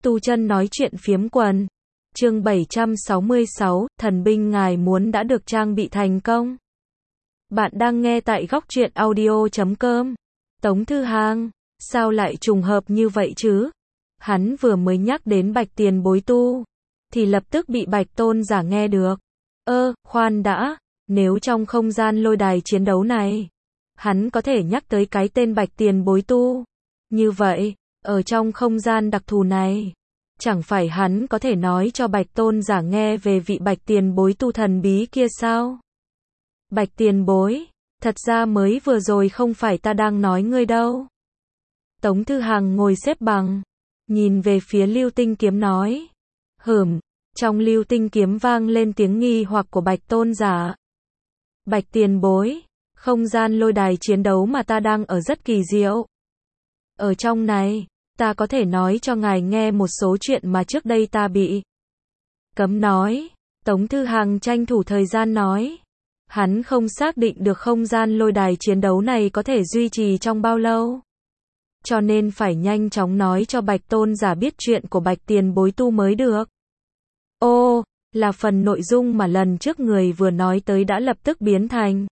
Tu chân nói chuyện phiếm quần. Chương 766, thần binh ngài muốn đã được trang bị thành công. Bạn đang nghe tại góc truyện audio.com. Tống Thư Hàng, sao lại trùng hợp như vậy chứ? Hắn vừa mới nhắc đến Bạch Tiền Bối tu, thì lập tức bị Bạch Tôn giả nghe được. Khoan đã, nếu trong không gian lôi đài chiến đấu này, hắn có thể nhắc tới cái tên Bạch Tiền Bối tu, như vậy, ở trong không gian đặc thù này, chẳng phải hắn có thể nói cho Bạch Tôn giả nghe về vị Bạch Tiền Bối tu thần bí kia sao? Bạch Tiền Bối, thật ra mới vừa rồi không phải ta đang nói ngươi đâu. Tống Thư Hàng ngồi xếp bằng, nhìn về phía Lưu Tinh Kiếm nói. Trong Lưu Tinh Kiếm vang lên tiếng nghi hoặc của Bạch Tôn giả. Bạch Tiền Bối, không gian lôi đài chiến đấu mà ta đang ở rất kỳ diệu. Ở trong này, ta có thể nói cho ngài nghe một số chuyện mà trước đây ta bị cấm nói. Tống Thư Hàng tranh thủ thời gian nói. Hắn không xác định được không gian lôi đài chiến đấu này có thể duy trì trong bao lâu, cho nên phải nhanh chóng nói cho Bạch Tôn giả biết chuyện của Bạch Tiền Bối tu mới được. Là phần nội dung mà lần trước người vừa nói tới đã lập tức biến thành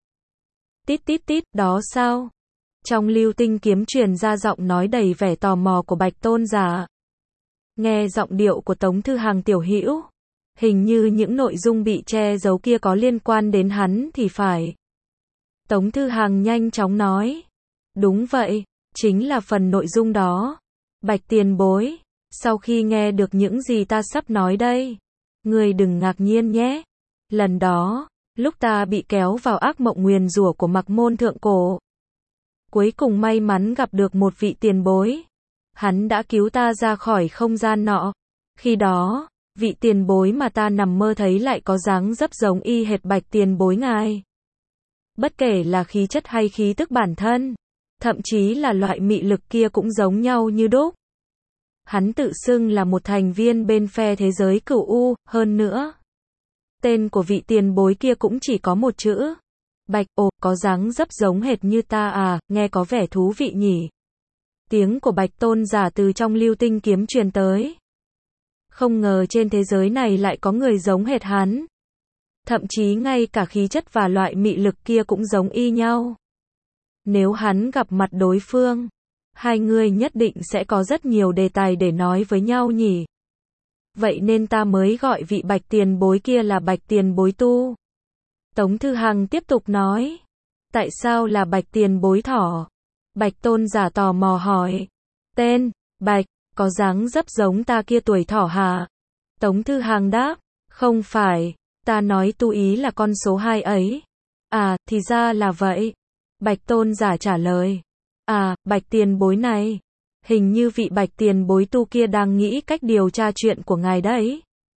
tít, đó sao? Trong Lưu Tinh Kiếm truyền ra giọng nói đầy vẻ tò mò của Bạch Tôn giả. Nghe giọng điệu của Tống Thư Hàng tiểu hữu, hình như những nội dung bị che giấu kia có liên quan đến hắn thì phải. Tống Thư Hàng nhanh chóng nói. Đúng vậy, chính là phần nội dung đó. Bạch Tiền Bối, sau khi nghe được những gì ta sắp nói đây, người đừng ngạc nhiên nhé. Lần đó, lúc ta bị kéo vào ác mộng nguyền rủa của Mặc Môn Thượng Cổ, cuối cùng may mắn gặp được một vị tiền bối. Hắn đã cứu ta ra khỏi không gian nọ. Khi đó, vị tiền bối mà ta nằm mơ thấy lại có dáng dấp giống y hệt Bạch Tiền Bối ngài. Bất kể là khí chất hay khí tức bản thân, thậm chí là loại mị lực kia cũng giống nhau như đúc. Hắn tự xưng là một thành viên bên phe thế giới Cửu U, hơn nữa, tên của vị tiền bối kia cũng chỉ có một chữ. Bạch. Có dáng dấp giống hệt như ta à, nghe có vẻ thú vị nhỉ. Tiếng của Bạch Tôn giả từ trong Lưu Tinh Kiếm truyền tới. Không ngờ trên thế giới này lại có người giống hệt hắn. Thậm chí ngay cả khí chất và loại mị lực kia cũng giống y nhau. Nếu hắn gặp mặt đối phương, hai người nhất định sẽ có rất nhiều đề tài để nói với nhau nhỉ. Vậy nên ta mới gọi vị Bạch Tiền Bối kia là Bạch Tiền Bối tu. Tống Thư Hàng tiếp tục nói. Tại sao là Bạch Tiền Bối thỏ? Bạch Tôn giả tò mò hỏi. Tên, Bạch, có dáng dấp giống ta kia tuổi thỏ hả? Tống Thư Hàng đáp. Không phải, ta nói tu ý là con số 2 ấy. À, thì ra là vậy. Bạch Tôn giả trả lời. À, Bạch Tiền Bối này, hình như vị Bạch Tiền Bối tu kia đang nghĩ cách điều tra chuyện của ngài đấy.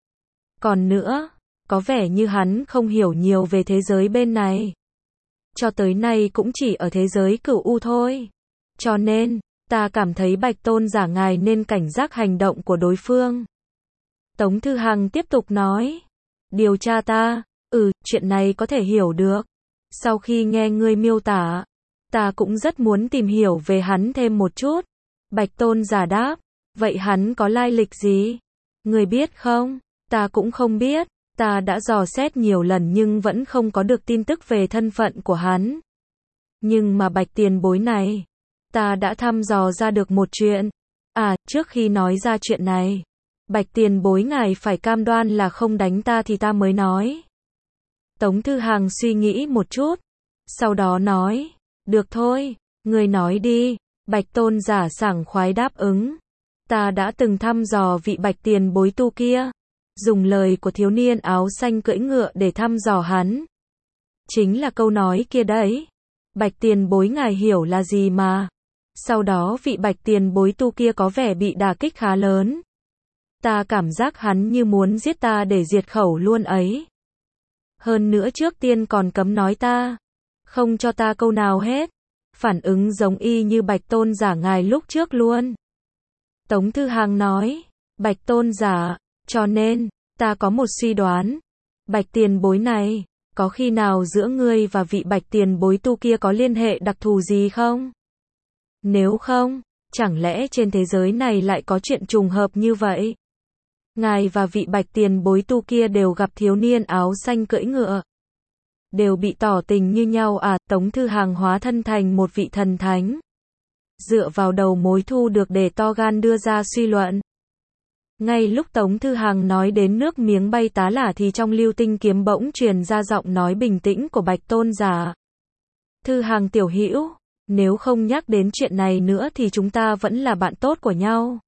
Còn nữa, có vẻ như hắn không hiểu nhiều về thế giới bên này. Cho tới nay cũng chỉ ở thế giới Cửu U thôi. Cho nên, ta cảm thấy Bạch Tôn giả ngài nên cảnh giác hành động của đối phương. Tống Thư Hàng tiếp tục nói. Điều tra ta? Chuyện này có thể hiểu được. Sau khi nghe ngươi miêu tả, ta cũng rất muốn tìm hiểu về hắn thêm một chút. Bạch Tôn giả đáp. Vậy hắn có lai lịch gì? Ngươi biết không? Ta cũng không biết. Ta đã dò xét nhiều lần nhưng vẫn không có được tin tức về thân phận của hắn. Nhưng mà Bạch Tiền Bối này, ta đã thăm dò ra được một chuyện. Trước khi nói ra chuyện này, Bạch Tiền Bối ngài phải cam đoan là không đánh ta thì ta mới nói. Tống Thư Hàng suy nghĩ một chút, sau đó nói. Được thôi, người nói đi. Bạch Tôn giả sảng khoái đáp ứng. Ta đã từng thăm dò vị Bạch Tiền Bối tu kia. Dùng lời của thiếu niên áo xanh cưỡi ngựa để thăm dò hắn. Chính là câu nói kia đấy. Bạch Tiền Bối ngài hiểu là gì mà. Sau đó vị Bạch Tiền Bối tu kia có vẻ bị đả kích khá lớn. Ta cảm giác hắn như muốn giết ta để diệt khẩu luôn ấy. Hơn nữa trước tiên còn cấm nói ta, không cho ta câu nào hết. Phản ứng giống y như Bạch Tôn giả ngài lúc trước luôn. Tống Thư Hàng nói. Bạch Tôn giả, cho nên, ta có một suy đoán. Bạch Tiền Bối này, có khi nào giữa ngươi và vị Bạch Tiền Bối tu kia có liên hệ đặc thù gì không? Nếu không, Chẳng lẽ trên thế giới này lại có chuyện trùng hợp như vậy? Ngài và vị bạch tiền bối tu kia đều gặp thiếu niên áo xanh cưỡi ngựa. Đều bị tỏ tình như nhau à? Tống Thư Hằng hóa thân thành một vị thần thánh. Dựa vào đầu mối thu được để to gan đưa ra suy luận. Ngay lúc Tống Thư Hằng nói đến nước miếng bay tá lả thì trong lưu tinh kiếm bỗng truyền ra giọng nói bình tĩnh của Bạch Tôn giả. Thư Hằng tiểu hữu, nếu không nhắc đến chuyện này nữa thì chúng ta vẫn là bạn tốt của nhau.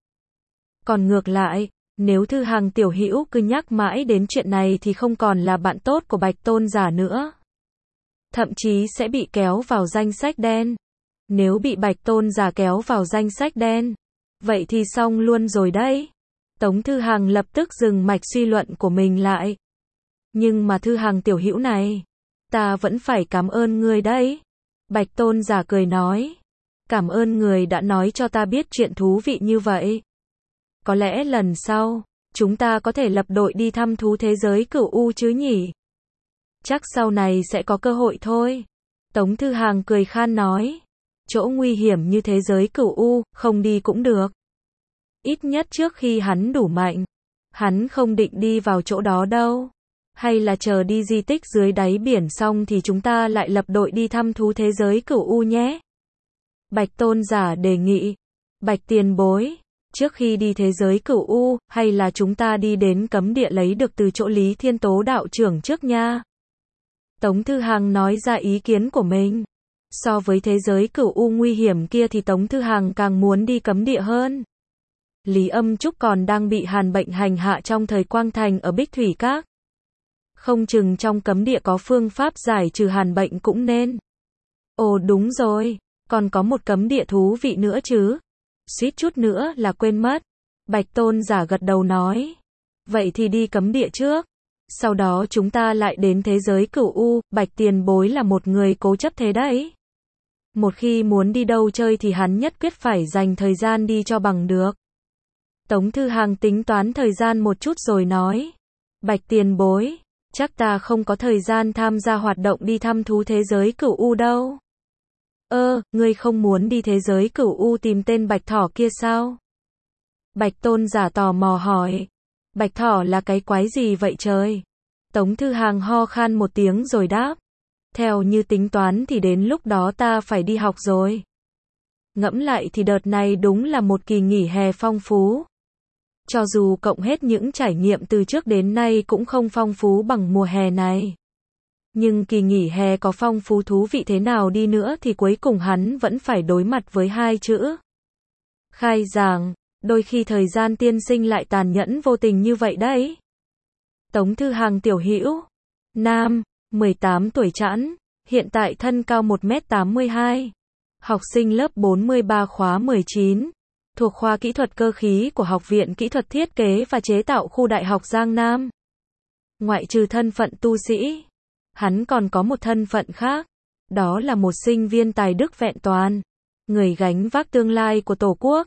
Còn ngược lại, nếu Thư Hằng tiểu hữu cứ nhắc mãi đến chuyện này thì không còn là bạn tốt của Bạch Tôn giả nữa. Thậm chí sẽ bị kéo vào danh sách đen. Nếu bị Bạch Tôn giả kéo vào danh sách đen, vậy thì xong luôn rồi đấy. Tống Thư Hằng lập tức dừng mạch suy luận của mình lại. Nhưng mà Thư Hằng tiểu hữu này, ta vẫn phải cảm ơn ngươi đấy. Bạch Tôn giả cười nói. Cảm ơn người đã nói cho ta biết chuyện thú vị như vậy. Có lẽ lần sau, chúng ta có thể lập đội đi thăm thú thế giới cửu u chứ nhỉ? Chắc sau này sẽ có cơ hội thôi. Tống Thư Hằng cười khan nói. Chỗ nguy hiểm như thế giới cửu u, không đi cũng được. Ít nhất trước khi hắn đủ mạnh, hắn không định đi vào chỗ đó đâu. Hay là chờ đi di tích dưới đáy biển xong thì chúng ta lại lập đội đi thăm thú thế giới cửu u nhé. Bạch Tôn giả đề nghị. Bạch tiền bối, trước khi đi thế giới cửu u, hay là chúng ta đi đến cấm địa lấy được từ chỗ Lý Thiên Tố đạo trưởng trước nha. Tống Thư Hằng nói ra ý kiến của mình. So với thế giới cửu u nguy hiểm kia thì Tống Thư Hằng càng muốn đi cấm địa hơn. Lý Âm Trúc còn đang bị hàn bệnh hành hạ trong thời Quang Thành ở Bích Thủy Các. Không chừng trong cấm địa có phương pháp giải trừ hàn bệnh cũng nên. Ồ đúng rồi, còn có một cấm địa thú vị nữa chứ. Suýt chút nữa là quên mất. Bạch Tôn giả gật đầu nói. Vậy thì đi cấm địa trước. Sau đó chúng ta lại đến thế giới cửu u. Bạch tiền bối là một người cố chấp thế đấy. Một khi muốn đi đâu chơi thì hắn nhất quyết phải dành thời gian đi cho bằng được. Tống Thư Hằng tính toán thời gian một chút rồi nói. Bạch tiền bối, chắc ta không có thời gian tham gia hoạt động đi thăm thú thế giới cửu u đâu. Ngươi không muốn đi thế giới cửu u tìm tên bạch thỏ kia sao? Bạch Tôn giả tò mò hỏi. Bạch thỏ là cái quái gì vậy trời? Tống Thư Hằng ho khan một tiếng rồi đáp. Theo như tính toán thì đến lúc đó ta phải đi học rồi. Ngẫm lại thì đợt này đúng là một kỳ nghỉ hè phong phú. Cho dù cộng hết những trải nghiệm từ trước đến nay cũng không phong phú bằng mùa hè này. Nhưng kỳ nghỉ hè có phong phú thú vị thế nào đi nữa thì cuối cùng hắn vẫn phải đối mặt với hai chữ. Khai giảng, đôi khi thời gian tiên sinh lại tàn nhẫn vô tình như vậy đấy. Tống Thư Hằng tiểu hữu, nam, 18 tuổi chẵn, hiện tại thân cao 1m82, học sinh lớp 43 khóa 19, thuộc khoa kỹ thuật cơ khí của Học viện Kỹ thuật Thiết kế và Chế tạo khu Đại học Giang Nam. Ngoại trừ thân phận tu sĩ, hắn còn có một thân phận khác, đó là một sinh viên tài đức vẹn toàn, người gánh vác tương lai của Tổ quốc.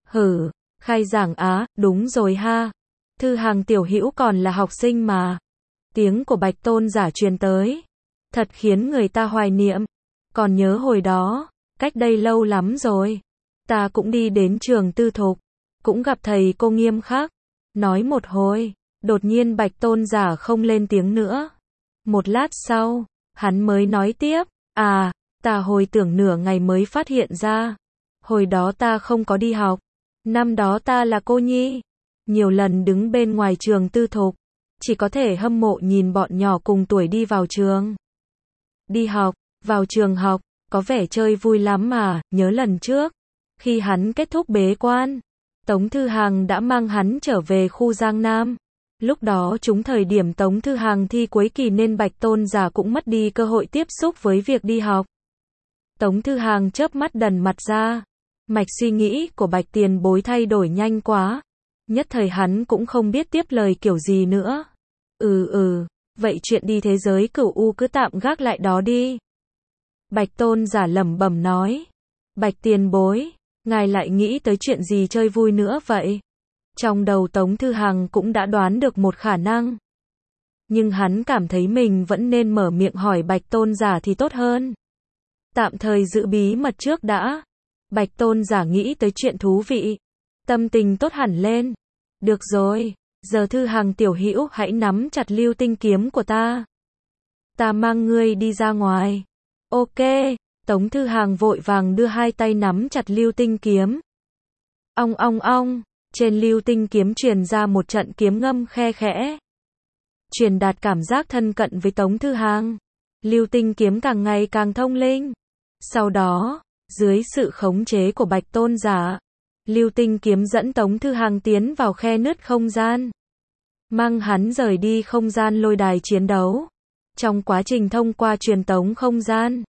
Khai giảng á, đúng rồi ha. Thư Hằng tiểu hữu còn là học sinh mà. Tiếng của Bạch Tôn giả truyền tới, thật khiến người ta hoài niệm. Còn nhớ hồi đó, cách đây lâu lắm rồi, ta cũng đi đến trường tư thục, cũng gặp thầy cô nghiêm khắc. Nói một hồi, đột nhiên Bạch Tôn giả không lên tiếng nữa. Một lát sau, hắn mới nói tiếp, ta hồi tưởng nửa ngày mới phát hiện ra. Hồi đó ta không có đi học. Năm đó ta là cô nhi, nhiều lần đứng bên ngoài trường tư thục, chỉ có thể hâm mộ nhìn bọn nhỏ cùng tuổi đi vào trường. Đi học, vào trường học, có vẻ chơi vui lắm mà. Nhớ lần trước, khi hắn kết thúc bế quan, Tống Thư Hằng đã mang hắn trở về khu Giang Nam. Lúc đó trúng thời điểm Tống Thư Hằng thi cuối kỳ nên Bạch Tôn giả cũng mất đi cơ hội tiếp xúc với việc đi học. Tống Thư Hằng chớp mắt đần mặt ra. Mạch suy nghĩ của Bạch tiền bối thay đổi nhanh quá. Nhất thời hắn cũng không biết tiếp lời kiểu gì nữa. Vậy chuyện đi thế giới cửu u cứ tạm gác lại đó đi. Bạch Tôn giả lẩm bẩm nói. Bạch tiền bối, ngài lại nghĩ tới chuyện gì chơi vui nữa vậy? Trong đầu Tống Thư Hằng cũng đã đoán được một khả năng. Nhưng hắn cảm thấy mình vẫn nên mở miệng hỏi Bạch Tôn giả thì tốt hơn. Tạm thời giữ bí mật trước đã. Bạch Tôn giả nghĩ tới chuyện thú vị. Tâm tình tốt hẳn lên. Được rồi, giờ Thư Hằng tiểu hữu hãy nắm chặt lưu tinh kiếm của ta. Ta mang ngươi đi ra ngoài. Ok, Tống Thư Hằng vội vàng đưa hai tay nắm chặt lưu tinh kiếm. Ong ong ong, trên lưu tinh kiếm truyền ra một trận kiếm ngâm khe khẽ. Truyền đạt cảm giác thân cận với Tống Thư Hằng. Lưu tinh kiếm càng ngày càng thông linh. Sau đó, dưới sự khống chế của Bạch Tôn giả, lưu tinh kiếm dẫn Tống Thư Hằng tiến vào khe nứt không gian. Mang hắn rời đi không gian lôi đài chiến đấu. Trong quá trình thông qua truyền tống không gian,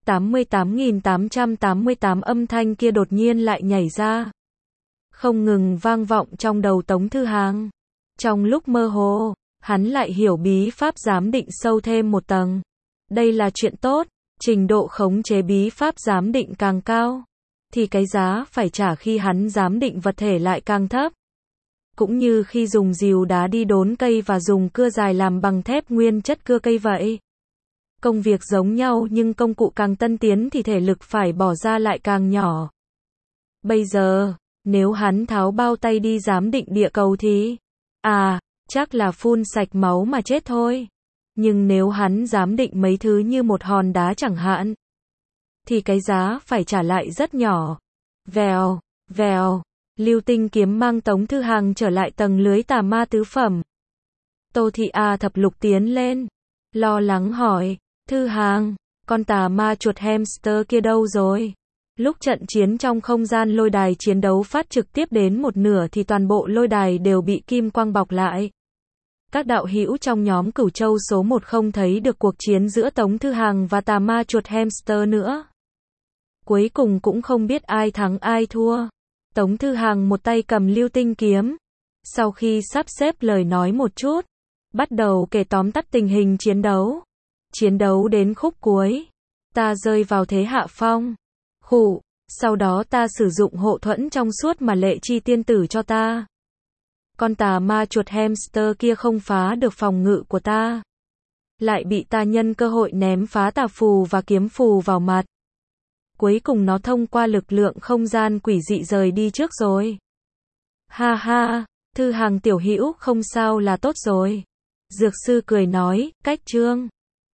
88.888 âm thanh kia đột nhiên lại nhảy ra. Không ngừng vang vọng trong đầu Tống Thư Hằng. Trong lúc mơ hồ, hắn lại hiểu bí pháp giám định sâu thêm một tầng. Đây là chuyện tốt, trình độ khống chế bí pháp giám định càng cao, thì cái giá phải trả khi hắn giám định vật thể lại càng thấp. Cũng như khi dùng rìu đá đi đốn cây và dùng cưa dài làm bằng thép nguyên chất cưa cây vậy. Công việc giống nhau nhưng công cụ càng tân tiến thì thể lực phải bỏ ra lại càng nhỏ. Bây giờ, nếu hắn tháo bao tay đi giám định địa cầu thì, chắc là phun sạch máu mà chết thôi. Nhưng nếu hắn giám định mấy thứ như một hòn đá chẳng hạn, thì cái giá phải trả lại rất nhỏ. Vèo, vèo, lưu tinh kiếm mang Tống Thư Hằng trở lại tầng lưới tà ma tứ phẩm. Tô Thị A Thập Lục tiến lên, lo lắng hỏi, Thư Hằng, con tà ma chuột hamster kia đâu rồi? Lúc trận chiến trong không gian lôi đài chiến đấu phát trực tiếp đến một nửa thì toàn bộ lôi đài đều bị kim quang bọc lại. Các đạo hữu trong nhóm Cửu Châu số 1 không thấy được cuộc chiến giữa Tống Thư Hằng và tà ma chuột hamster nữa. Cuối cùng cũng không biết ai thắng ai thua. Tống Thư Hằng một tay cầm lưu tinh kiếm. Sau khi sắp xếp lời nói một chút, bắt đầu kể tóm tắt tình hình chiến đấu. Chiến đấu đến khúc cuối, ta rơi vào thế hạ phong. Sau đó ta sử dụng hộ thuẫn trong suốt mà Lệ Chi tiên tử cho ta. Con tà ma chuột hamster kia không phá được phòng ngự của ta, lại bị ta nhân cơ hội ném phá tà phù và kiếm phù vào mặt. Cuối cùng nó thông qua lực lượng không gian quỷ dị rời đi trước rồi. Ha ha, Thư Hằng tiểu hữu không sao là tốt rồi. Dược sư cười nói, cách chương